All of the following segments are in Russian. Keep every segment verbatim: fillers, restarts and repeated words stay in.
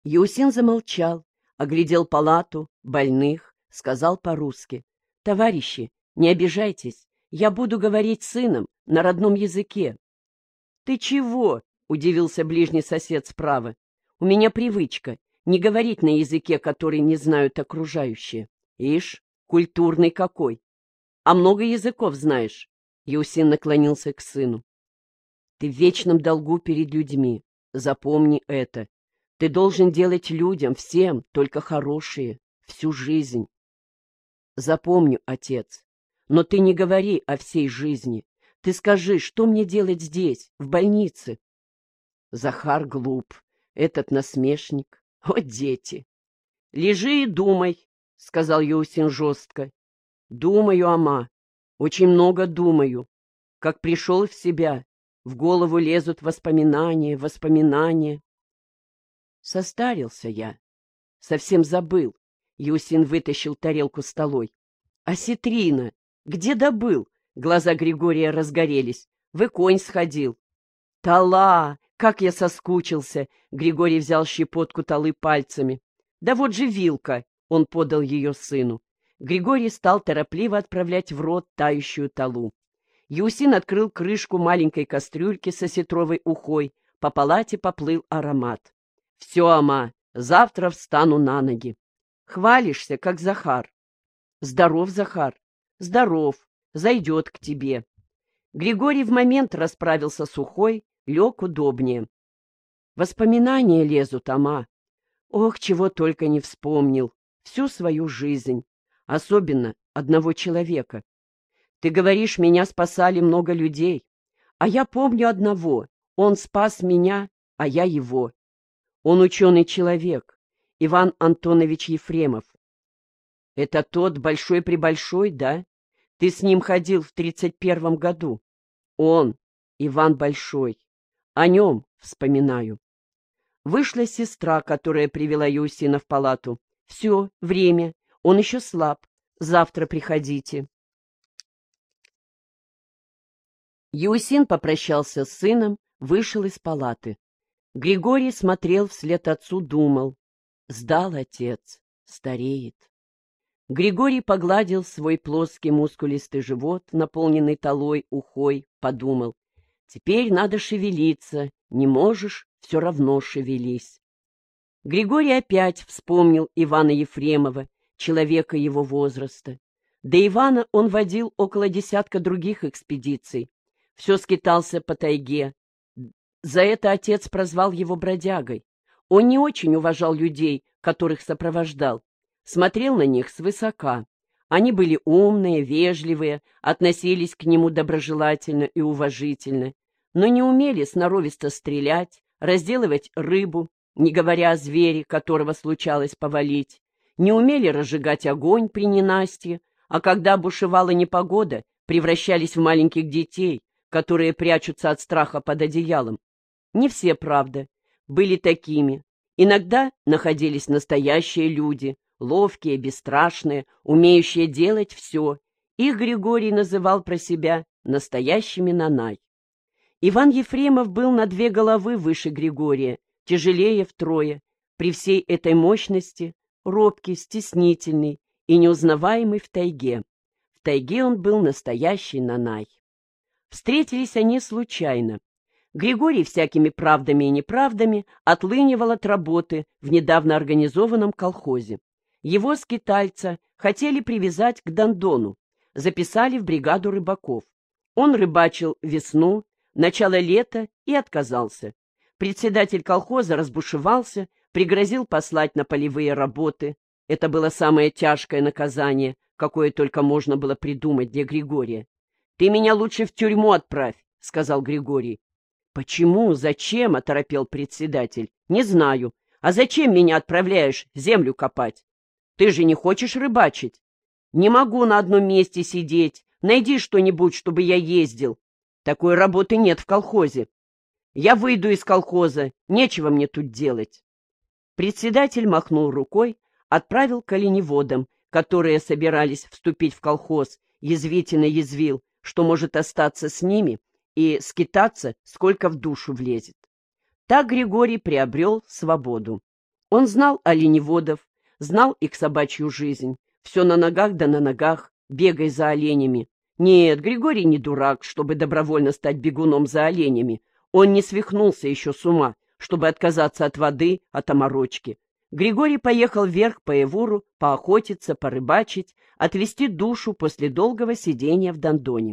Еусин замолчал, оглядел палату, больных, сказал по-русски: «Товарищи, не обижайтесь, я буду говорить с сыном на родном языке». «Ты чего?» — удивился ближний сосед справа. «У меня привычка не говорить на языке, который не знают окружающие. Ишь, культурный какой! А много языков знаешь?» Еусин наклонился к сыну. «Ты в вечном долгу перед людьми. Запомни это. Ты должен делать людям, всем, только хорошие, всю жизнь». «Запомню, отец. Но ты не говори о всей жизни. Ты скажи, что мне делать здесь, в больнице?» Захар глуп, этот насмешник. О, дети! «Лежи и думай», — сказал Еусин жестко. «Думаю, ама, очень много думаю. Как пришел в себя, в голову лезут воспоминания, воспоминания». Состарился я. Совсем забыл. Еусин вытащил тарелку столой. «Осетрина! Где добыл?» Глаза Григория разгорелись. «В Иконь сходил». «Тала! Как я соскучился!» Григорий взял щепотку талы пальцами. «Да вот же вилка!» Он подал ее сыну. Григорий стал торопливо отправлять в рот тающую талу. Еусин открыл крышку маленькой кастрюльки с осетровой ухой. По палате поплыл аромат. «Все, ама, завтра встану на ноги». «Хвалишься, как Захар». «Здоров, Захар?» «Здоров. Зайдет к тебе». Григорий в момент расправился с ухой, лег удобнее. Воспоминания лезут, ама. Ох, чего только не вспомнил. Всю свою жизнь. Особенно одного человека. Ты говоришь, меня спасали много людей. А я помню одного. Он спас меня, а я его. Он ученый человек. Иван Антонович Ефремов. Это тот большой-пребольшой, да? Ты с ним ходил в тридцать первом году. Он, Иван Большой. О нем вспоминаю. Вышла сестра, которая привела Еусина в палату. Все, время. Он еще слаб. Завтра приходите. Еусин попрощался с сыном, вышел из палаты. Григорий смотрел вслед отцу, думал. Сдал отец, стареет. Григорий погладил свой плоский мускулистый живот, наполненный талой, ухой, подумал. Теперь надо шевелиться, не можешь, все равно шевелись. Григорий опять вспомнил Ивана Ефремова, человека его возраста. До Ивана он водил около десятка других экспедиций. Все скитался по тайге. За это отец прозвал его бродягой. Он не очень уважал людей, которых сопровождал. Смотрел на них свысока. Они были умные, вежливые, относились к нему доброжелательно и уважительно, но не умели сноровисто стрелять, разделывать рыбу, не говоря о звере, которого случалось повалить, не умели разжигать огонь при ненастье, а когда бушевала непогода, превращались в маленьких детей, которые прячутся от страха под одеялом. Не все, правда, были такими. Иногда находились настоящие люди, ловкие, бесстрашные, умеющие делать все. Их Григорий называл про себя настоящими нанай. Иван Ефремов был на две головы выше Григория, тяжелее втрое. При всей этой мощности робкий, стеснительный и неузнаваемый в тайге. В тайге он был настоящий нанай. Встретились они случайно. Григорий всякими правдами и неправдами отлынивал от работы в недавно организованном колхозе. Его, скитальца, хотели привязать к Дондону, записали в бригаду рыбаков. Он рыбачил весну, начало лета и отказался. Председатель колхоза разбушевался, пригрозил послать на полевые работы. Это было самое тяжкое наказание, какое только можно было придумать для Григория. «Ты меня лучше в тюрьму отправь», — сказал Григорий. «Почему? Зачем?» — оторопел председатель. «Не знаю. А зачем меня отправляешь землю копать? Ты же не хочешь рыбачить? Не могу на одном месте сидеть. Найди что-нибудь, чтобы я ездил. Такой работы нет в колхозе. Я выйду из колхоза. Нечего мне тут делать». Председатель махнул рукой, отправил к оленеводам, которые собирались вступить в колхоз, язвительно язвил, что может остаться с ними и скитаться, сколько в душу влезет. Так Григорий приобрел свободу. Он знал оленеводов, знал их собачью жизнь. Все на ногах да на ногах, бегай за оленями. Нет, Григорий не дурак, чтобы добровольно стать бегуном за оленями. Он не свихнулся еще с ума, чтобы отказаться от воды, от оморочки. Григорий поехал вверх по Эвуру, поохотиться, порыбачить, отвести душу после долгого сидения в Дондоне.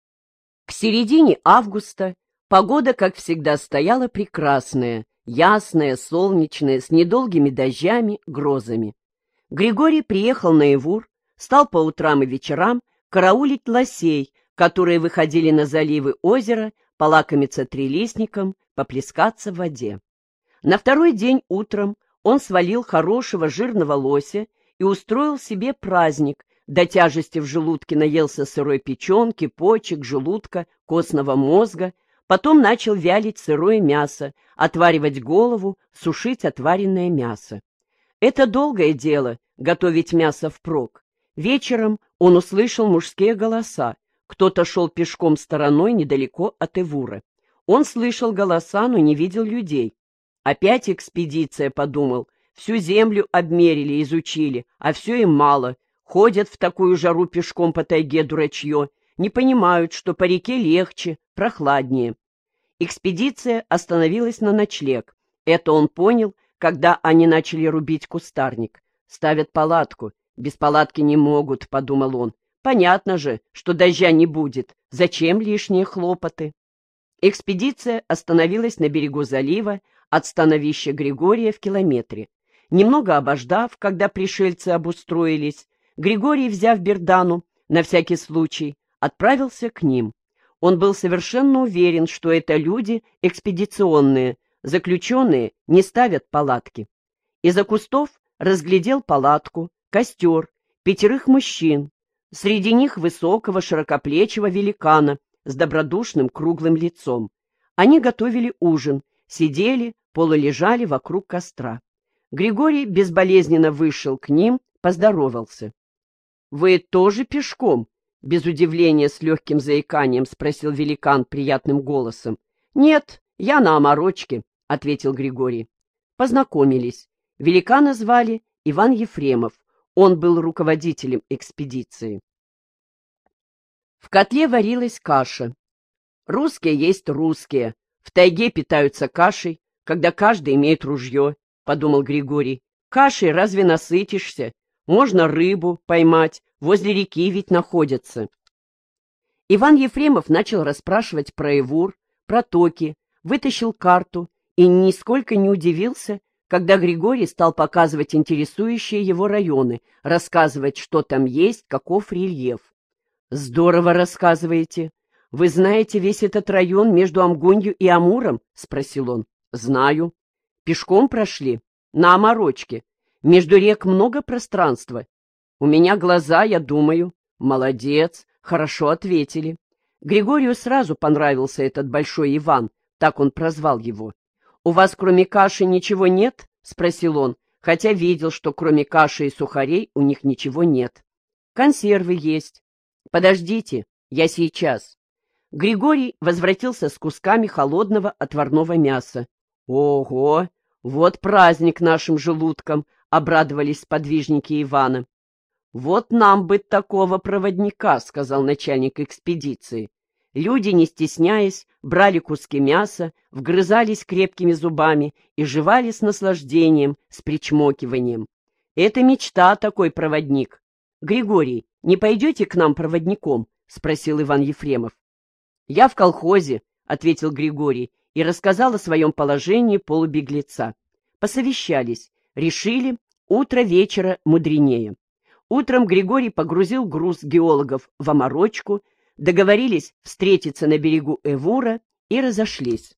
К середине августа погода, как всегда, стояла прекрасная, ясная, солнечная, с недолгими дождями, грозами. Григорий приехал на Эвур, стал по утрам и вечерам караулить лосей, которые выходили на заливы озера, полакомиться трилистником, поплескаться в воде. На второй день утром он свалил хорошего жирного лося и устроил себе праздник, до тяжести в желудке наелся сырой печенки, почек, желудка, костного мозга, потом начал вялить сырое мясо, отваривать голову, сушить отваренное мясо. Это долгое дело — готовить мясо впрок. Вечером он услышал мужские голоса. Кто-то шел пешком стороной недалеко от Эвура. Он слышал голоса, но не видел людей. Опять экспедиция, подумал, всю землю обмерили, изучили, а все им мало. Ходят в такую жару пешком по тайге дурачье, не понимают, что по реке легче, прохладнее. Экспедиция остановилась на ночлег. Это он понял, когда они начали рубить кустарник. Ставят палатку. Без палатки не могут, подумал он. Понятно же, что дождя не будет. Зачем лишние хлопоты? Экспедиция остановилась на берегу залива, от становища Григория в километре. Немного обождав, когда пришельцы обустроились, Григорий, взяв бердану, на всякий случай, отправился к ним. Он был совершенно уверен, что это люди экспедиционные, заключенные не ставят палатки. Из-за кустов разглядел палатку, костер, пятерых мужчин. Среди них высокого широкоплечего великана с добродушным круглым лицом. Они готовили ужин, сидели, полулежали вокруг костра. Григорий безболезненно вышел к ним, поздоровался. — Вы тоже пешком? — без удивления, с легким заиканием спросил великан приятным голосом. — Нет, я на оморочке, — ответил Григорий. Познакомились. Великана звали Иван Ефремов. Он был руководителем экспедиции. В котле варилась каша. Русские есть русские. В тайге питаются кашей, когда каждый имеет ружье, — подумал Григорий. Кашей разве насытишься? Можно рыбу поймать, возле реки ведь находятся. Иван Ефремов начал расспрашивать про Эвур, про токи, вытащил карту и нисколько не удивился, когда Григорий стал показывать интересующие его районы, рассказывать, что там есть, каков рельеф. «Здорово рассказываете. Вы знаете весь этот район между Амгонью и Амуром?» — спросил он. «Знаю. Пешком прошли? На оморочке. Между рек много пространства. У меня глаза, я думаю. Молодец, хорошо ответили». Григорию сразу понравился этот большой Иван, так он прозвал его. «У вас кроме каши ничего нет?» — спросил он, хотя видел, что кроме каши и сухарей у них ничего нет. «Консервы есть. Подождите, я сейчас». Григорий возвратился с кусками холодного отварного мяса. «Ого! Вот праздник нашим желудкам!» — обрадовались сподвижники Ивана. «Вот нам бы такого проводника», — сказал начальник экспедиции. Люди, не стесняясь, брали куски мяса, вгрызались крепкими зубами и жевали с наслаждением, с причмокиванием. «Это мечта, такой проводник. Григорий, не пойдете к нам проводником?» — спросил Иван Ефремов. «Я в колхозе», — ответил Григорий и рассказал о своем положении полубеглеца. Посовещались, решили, утро вечера мудренее. Утром Григорий погрузил груз геологов в оморочку, договорились встретиться на берегу Эвура и разошлись.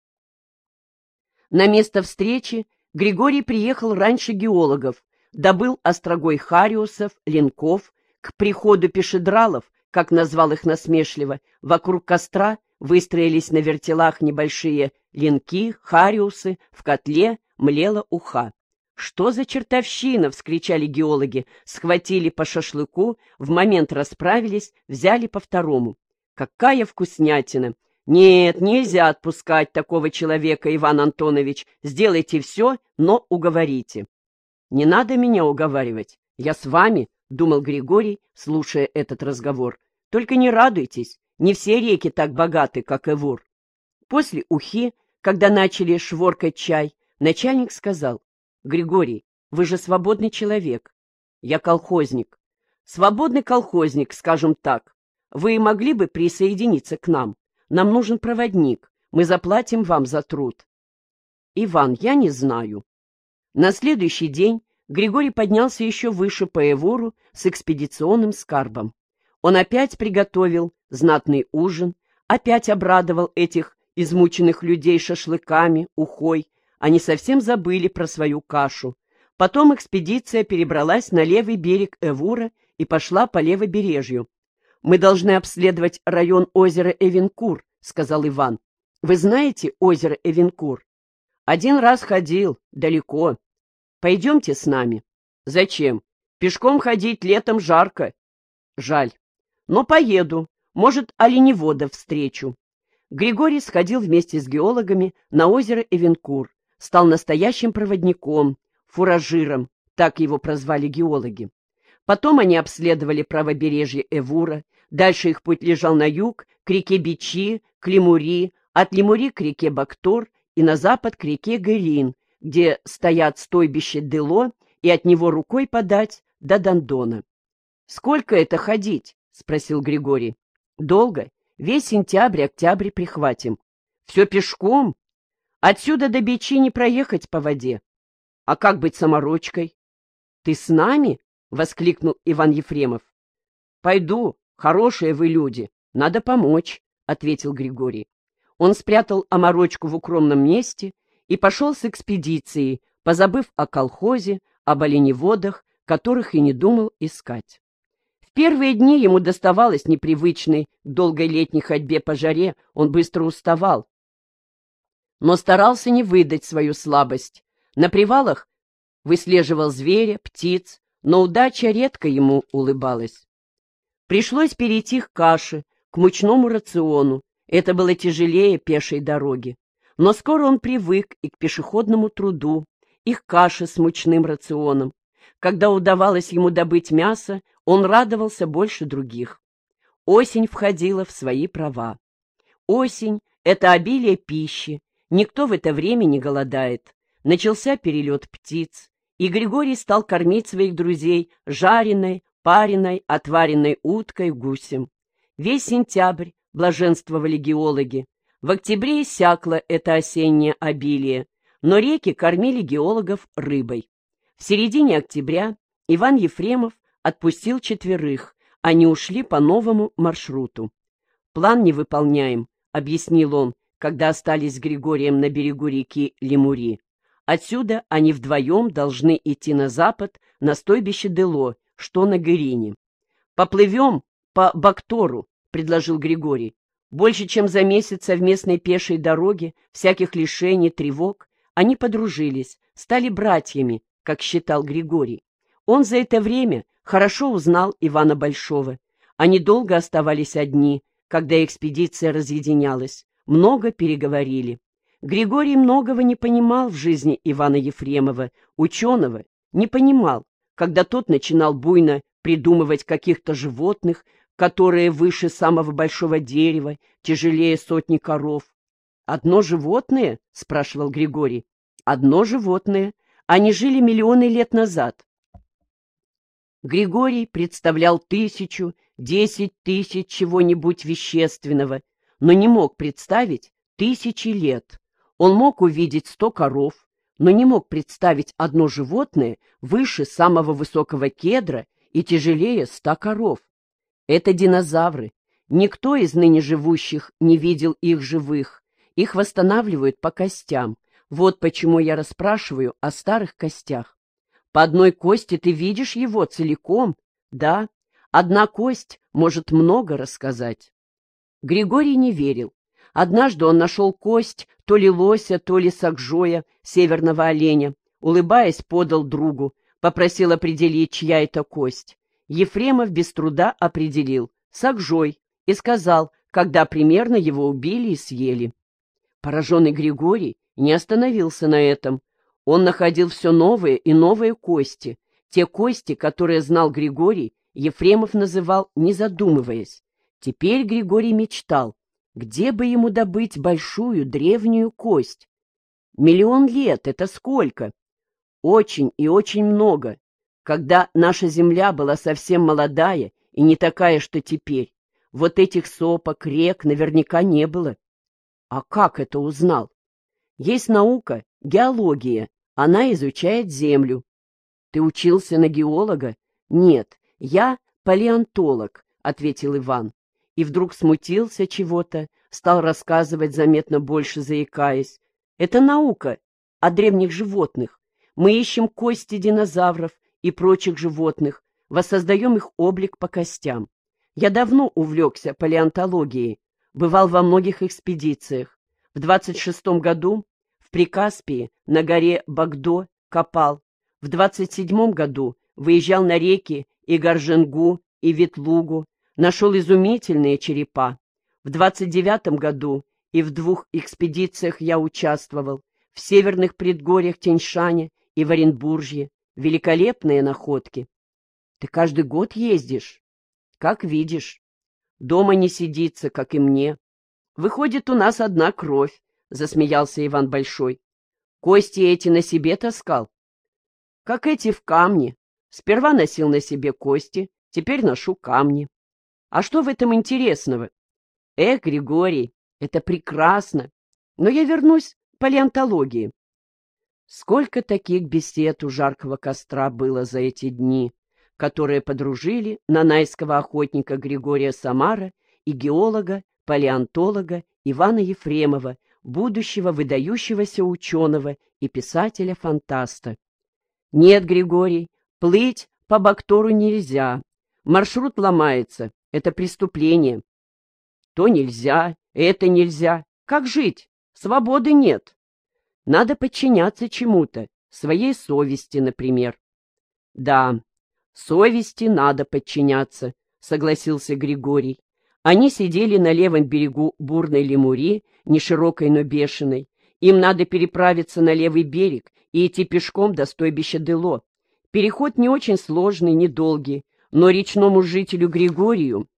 На место встречи Григорий приехал раньше геологов, добыл острогой хариусов, ленков, к приходу пешедралов, как назвал их насмешливо, вокруг костра выстроились на вертелах небольшие ленки, хариусы, в котле млела уха. «Что за чертовщина?» — вскричали геологи, схватили по шашлыку, в момент расправились, взяли по второму. «Какая вкуснятина! Нет, нельзя отпускать такого человека, Иван Антонович. Сделайте все, но уговорите. Не надо меня уговаривать. Я с вами, — думал Григорий, слушая этот разговор. Только не радуйтесь, не все реки так богаты, как Эвур. После ухи, когда начали шворкать чай, начальник сказал: «Григорий, вы же свободный человек». «Я колхозник». «Свободный колхозник, скажем так. Вы могли бы присоединиться к нам? Нам нужен проводник. Мы заплатим вам за труд». «Иван, я не знаю». На следующий день Григорий поднялся еще выше по Эвуру с экспедиционным скарбом. Он опять приготовил знатный ужин, опять обрадовал этих измученных людей шашлыками, ухой. Они совсем забыли про свою кашу. Потом экспедиция перебралась на левый берег Эвура и пошла по левобережью. «Мы должны обследовать район озера Эвенкур», — сказал Иван. «Вы знаете озеро Эвенкур?» «Один раз ходил, далеко. Пойдемте с нами». «Зачем? Пешком ходить летом жарко». «Жаль. Но поеду. Может, оленевода встречу». Григорий сходил вместе с геологами на озеро Эвенкур, стал настоящим проводником, фуражиром, так его прозвали геологи. Потом они обследовали правобережье Эвура, дальше их путь лежал на юг, к реке Бичи, к Лемури, от Лемури к реке Бактор и на запад к реке Гырин, где стоят стойбище Дело, и от него рукой подать до Дондона. «Сколько это ходить?» — спросил Григорий. «Долго. Весь сентябрь-октябрь прихватим. Все пешком? Отсюда до Бичи не проехать по воде. А как быть саморучкой?» «Ты с нами?» — воскликнул Иван Ефремов. «Пойду. Хорошие вы люди. Надо помочь», — ответил Григорий. Он спрятал оморочку в укромном месте и пошел с экспедицией, позабыв о колхозе, об оленеводах, которых и не думал искать. В первые дни ему доставалось непривычной к долгой летней ходьбе по жаре, он быстро уставал. Но старался не выдать свою слабость. На привалах выслеживал зверя, птиц, но удача редко ему улыбалась. Пришлось перейти к каше, к мучному рациону. Это было тяжелее пешей дороги. Но скоро он привык и к пешеходному труду, и к каше с мучным рационом. Когда удавалось ему добыть мясо, он радовался больше других. Осень входила в свои права. Осень — это обилие пищи, никто в это время не голодает. Начался перелет птиц, и Григорий стал кормить своих друзей жареной, пареной, отваренной уткой, гусем. Весь сентябрь блаженствовали геологи. В октябре иссякло это осеннее обилие, но реки кормили геологов рыбой. В середине октября Иван Ефремов отпустил четверых, они ушли по новому маршруту. «План не выполняем», — объяснил он, когда остались с Григорием на берегу реки Лемури. «Отсюда они вдвоем должны идти на запад, на стойбище Дело, что на Гырине». «Поплывем по Бактору», — предложил Григорий. Больше чем за месяц совместной пешей дороги, всяких лишений, тревог, они подружились, стали братьями, как считал Григорий. Он за это время хорошо узнал Ивана Большого. Они долго оставались одни, когда экспедиция разъединялась, много переговорили. Григорий многого не понимал в жизни Ивана Ефремова, ученого, не понимал, когда тот начинал буйно придумывать каких-то животных, которые выше самого большого дерева, тяжелее сотни коров. «Одно животное?» — спрашивал Григорий. «Одно животное. Они жили миллионы лет назад». Григорий представлял тысячу, десять тысяч чего-нибудь вещественного, но не мог представить тысячи лет. Он мог увидеть сто коров, но не мог представить одно животное выше самого высокого кедра и тяжелее ста коров. Это динозавры. Никто из ныне живущих не видел их живых. Их восстанавливают по костям. Вот почему я расспрашиваю о старых костях. По одной кости ты видишь его целиком? Да, одна кость может много рассказать. Григорий не верил. Однажды он нашел кость то ли лося, то ли сакжоя, северного оленя. Улыбаясь, подал другу, попросил определить, чья это кость. Ефремов без труда определил — сакжой, и сказал, когда примерно его убили и съели. Пораженный Григорий не остановился на этом. Он находил все новые и новые кости. Те кости, которые знал Григорий, Ефремов называл «не задумываясь». Теперь Григорий мечтал, где бы ему добыть большую древнюю кость. Миллион лет — это сколько? Очень и очень много. Когда наша земля была совсем молодая и не такая, что теперь, вот этих сопок, рек наверняка не было. А как это узнал? Есть наука — геология, она изучает землю. Ты учился на геолога? Нет, я палеонтолог, — ответил Иван. И вдруг смутился чего-то, стал рассказывать, заметно больше заикаясь. Это наука о древних животных. Мы ищем кости динозавров и прочих животных, воссоздаем их облик по костям. Я давно увлекся палеонтологией, бывал во многих экспедициях. В двадцать шестом году в Прикаспии на горе Багдо копал. В двадцать седьмом году выезжал на реки Игарженгу и Ветлугу, нашел изумительные черепа. В двадцать девятом году и в двух экспедициях я участвовал, в северных предгорьях Тянь-Шаня и в Оренбуржье. Великолепные находки. Ты каждый год ездишь? Как видишь. Дома не сидится, как и мне. Выходит, у нас одна кровь, — засмеялся Иван Большой. Кости эти на себе таскал? Как эти в камне. Сперва носил на себе кости, теперь ношу камни. А что в этом интересного? Эх, Григорий, это прекрасно. Но я вернусь к палеонтологии. Сколько таких бесед у жаркого костра было за эти дни, которые подружили нанайского охотника Григория Самара и геолога, палеонтолога Ивана Ефремова, будущего выдающегося ученого и писателя-фантаста. Нет, Григорий, плыть по Бактору нельзя. Маршрут ломается, это преступление. То нельзя, это нельзя. Как жить? Свободы нет. Надо подчиняться чему-то, своей совести, например. Да, совести надо подчиняться, согласился Григорий. Они сидели на левом берегу бурной Лемури, не широкой, но бешеной. Им надо переправиться на левый берег и идти пешком до стойбища Дело. Переход не очень сложный, недолгий, но речному жителю Григорию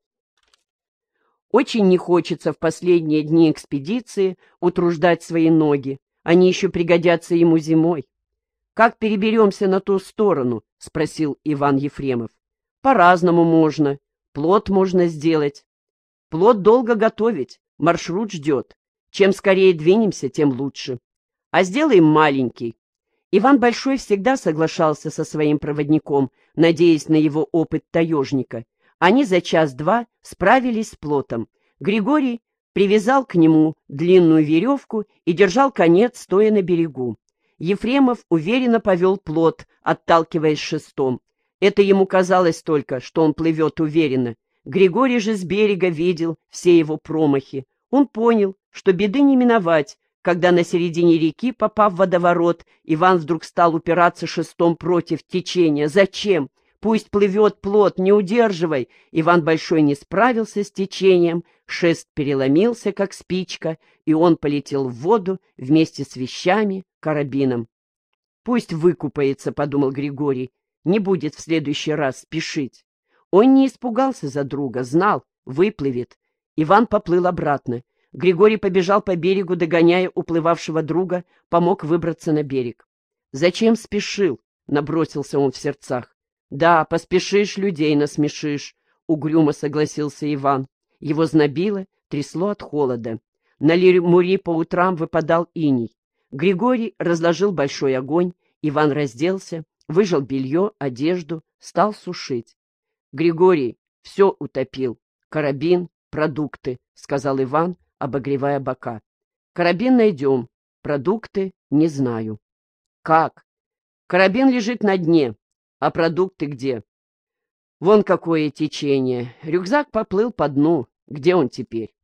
очень не хочется в последние дни экспедиции утруждать свои ноги. Они еще пригодятся ему зимой. — Как переберемся на ту сторону? — спросил Иван Ефремов. — По-разному можно. Плот можно сделать. Плот долго готовить, маршрут ждет. Чем скорее двинемся, тем лучше. А сделаем маленький. Иван Большой всегда соглашался со своим проводником, надеясь на его опыт таежника. Они за час-два справились с плотом. Григорий привязал к нему длинную веревку и держал конец, стоя на берегу. Ефремов уверенно повел плот, отталкиваясь шестом. Это ему казалось только, что он плывет уверенно. Григорий же с берега видел все его промахи. Он понял, что беды не миновать, когда на середине реки, попав в водоворот, Иван вдруг стал упираться шестом против течения. Зачем? Пусть плывет плот, не удерживай. Иван Большой не справился с течением, шест переломился, как спичка, и он полетел в воду вместе с вещами, карабином. «Пусть выкупается», — подумал Григорий, — «не будет в следующий раз спешить». Он не испугался за друга, знал, выплывет. Иван поплыл обратно. Григорий побежал по берегу, догоняя уплывавшего друга, помог выбраться на берег. «Зачем спешил?» — набросился он в сердцах. «Да, поспешишь, людей насмешишь», — угрюмо согласился Иван. Его знобило, трясло от холода. На Лемури по утрам выпадал иней. Григорий разложил большой огонь, Иван разделся, выжал белье, одежду, стал сушить. «Григорий все утопил. Карабин, продукты», — сказал Иван, обогревая бока. «Карабин найдем, продукты не знаю». «Как?» «Карабин лежит на дне. А продукты где?» «Вон какое течение. Рюкзак поплыл по дну. Где он теперь?»